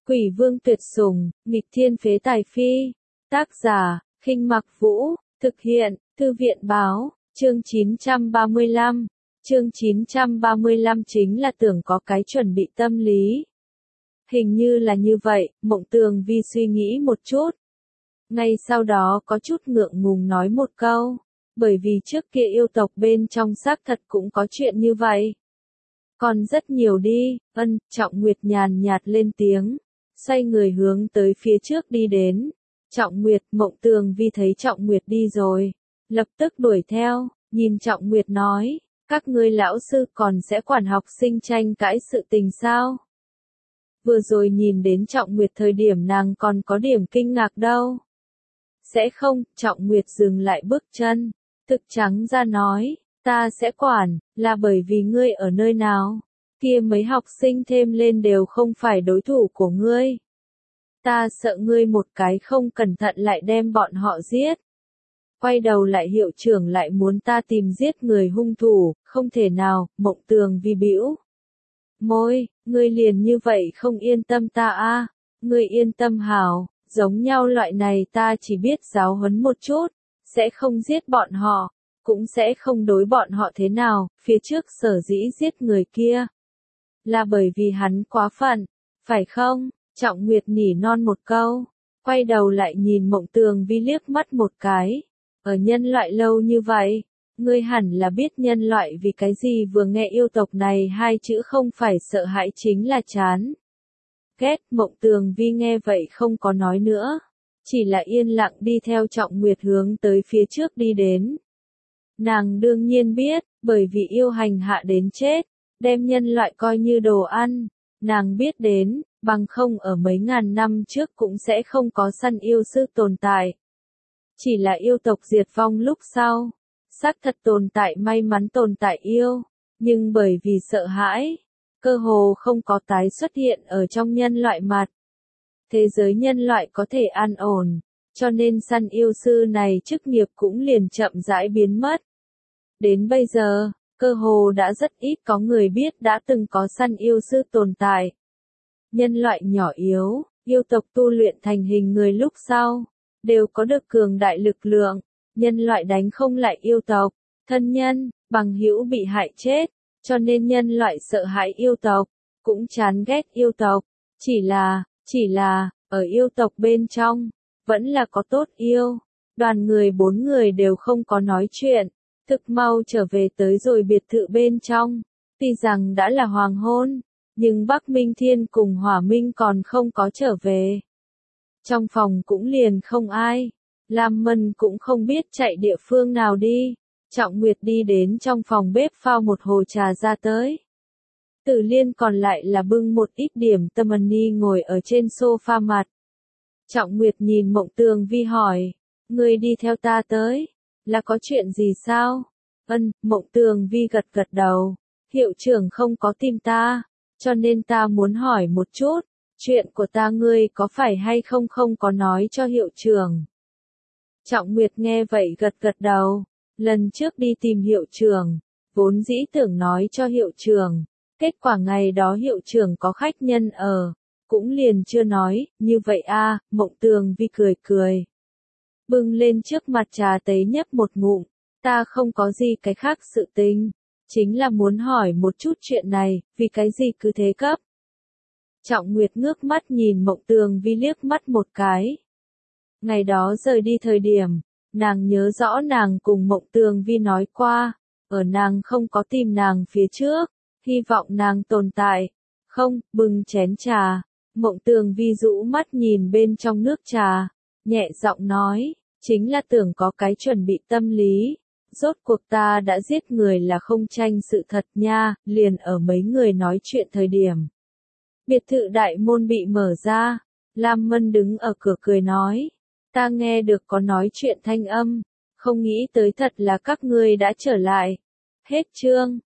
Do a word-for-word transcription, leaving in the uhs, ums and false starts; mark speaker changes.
Speaker 1: Quỷ vương tuyệt sủng, nghịch thiên phế tài phi. Tác giả, Khinh Mặc Vũ, thực hiện, Thư viện báo, chương chín trăm ba mươi lăm. Chương chín trăm ba mươi lăm chính là tưởng có cái chuẩn bị tâm lý. Hình như là như vậy, Mộng Tường Vi suy nghĩ một chút. Ngay sau đó có chút ngượng ngùng nói một câu, bởi vì trước kia yêu tộc bên trong xác thật cũng có chuyện như vậy. Còn rất nhiều đi, ân, Trọng Nguyệt nhàn nhạt lên tiếng, xoay người hướng tới phía trước đi đến. Trọng Nguyệt, Mộng Tường Vi thấy Trọng Nguyệt đi rồi, lập tức đuổi theo, nhìn Trọng Nguyệt nói, các ngươi lão sư còn sẽ quản học sinh tranh cãi sự tình sao? Vừa rồi nhìn đến Trọng Nguyệt thời điểm nàng còn có điểm kinh ngạc đâu. Sẽ không, Trọng Nguyệt dừng lại bước chân, thực trắng ra nói, ta sẽ quản, là bởi vì ngươi ở nơi nào, kia mấy học sinh thêm lên đều không phải đối thủ của ngươi. Ta sợ ngươi một cái không cẩn thận lại đem bọn họ giết. Quay đầu lại hiệu trưởng lại muốn ta tìm giết người hung thủ, không thể nào, Mộng Tường Vi bĩu môi, ngươi liền như vậy không yên tâm ta a, à? Ngươi yên tâm hảo, giống nhau loại này ta chỉ biết giáo huấn một chút, sẽ không giết bọn họ, cũng sẽ không đối bọn họ thế nào, phía trước sở dĩ giết người kia. Là bởi vì hắn quá phận, phải không? Trọng Nguyệt nỉ non một câu, quay đầu lại nhìn Mộng Tường Vi liếc mắt một cái. Ở nhân loại lâu như vậy, ngươi hẳn là biết nhân loại vì cái gì vừa nghe yêu tộc này hai chữ không phải sợ hãi chính là chán. Ghét, Mộng Tường Vi nghe vậy không có nói nữa, chỉ là yên lặng đi theo Trọng Nguyệt hướng tới phía trước đi đến. Nàng đương nhiên biết, bởi vì yêu hành hạ đến chết, đem nhân loại coi như đồ ăn, nàng biết đến, bằng không ở mấy ngàn năm trước cũng sẽ không có săn yêu sư tồn tại. Chỉ là yêu tộc diệt vong lúc sau, xác thật tồn tại may mắn tồn tại yêu, nhưng bởi vì sợ hãi, cơ hồ không có tái xuất hiện ở trong nhân loại mặt. Thế giới nhân loại có thể an ổn, cho nên săn yêu sư này chức nghiệp cũng liền chậm rãi biến mất. Đến bây giờ, cơ hồ đã rất ít có người biết đã từng có săn yêu sư tồn tại. Nhân loại nhỏ yếu, yêu tộc tu luyện thành hình người lúc sau, đều có được cường đại lực lượng, nhân loại đánh không lại yêu tộc, thân nhân, bằng hữu bị hại chết, cho nên nhân loại sợ hãi yêu tộc, cũng chán ghét yêu tộc, chỉ là, chỉ là, ở yêu tộc bên trong, vẫn là có tốt yêu, đoàn người bốn người đều không có nói chuyện, thực mau trở về tới rồi biệt thự bên trong, tuy rằng đã là hoàng hôn, nhưng Bắc Minh Thiên cùng Hỏa Minh còn không có trở về. Trong phòng cũng liền không ai, Lam Mân cũng không biết chạy địa phương nào đi, Trọng Nguyệt đi đến trong phòng bếp phao một hồ trà ra tới. Tử Liên còn lại là bưng một ít điểm tâm ni ngồi ở trên sofa mặt. Trọng Nguyệt nhìn Mộng Tường Vi hỏi, ngươi đi theo ta tới, là có chuyện gì sao? Ân, Mộng Tường Vi gật gật đầu, hiệu trưởng không có tìm ta, cho nên ta muốn hỏi một chút. Chuyện của ta ngươi có phải hay không không có nói cho hiệu trưởng. Trọng Nguyệt nghe vậy gật gật đầu, lần trước đi tìm hiệu trưởng, vốn dĩ tưởng nói cho hiệu trưởng, kết quả ngày đó hiệu trưởng có khách nhân ở, cũng liền chưa nói, như vậy a, à, Mộng Tường Vi cười cười. Bưng lên trước mặt trà tấy nhấp một ngụm, ta không có gì cái khác sự tình, chính là muốn hỏi một chút chuyện này, vì cái gì cứ thế cấp. Trọng Nguyệt ngước mắt nhìn Mộng Tường Vi liếc mắt một cái. Ngày đó rời đi thời điểm, nàng nhớ rõ nàng cùng Mộng Tường Vi nói qua, ở nàng không có tìm nàng phía trước, hy vọng nàng tồn tại. Không, bưng chén trà, Mộng Tường Vi rũ mắt nhìn bên trong nước trà, nhẹ giọng nói, chính là tưởng có cái chuẩn bị tâm lý. Rốt cuộc ta đã giết người là không tranh sự thật nha, liền ở mấy người nói chuyện thời điểm. Biệt thự đại môn bị mở ra, Lam Mân đứng ở cửa cười nói, ta nghe được có nói chuyện thanh âm, không nghĩ tới thật là các ngươi đã trở lại. Hết chương.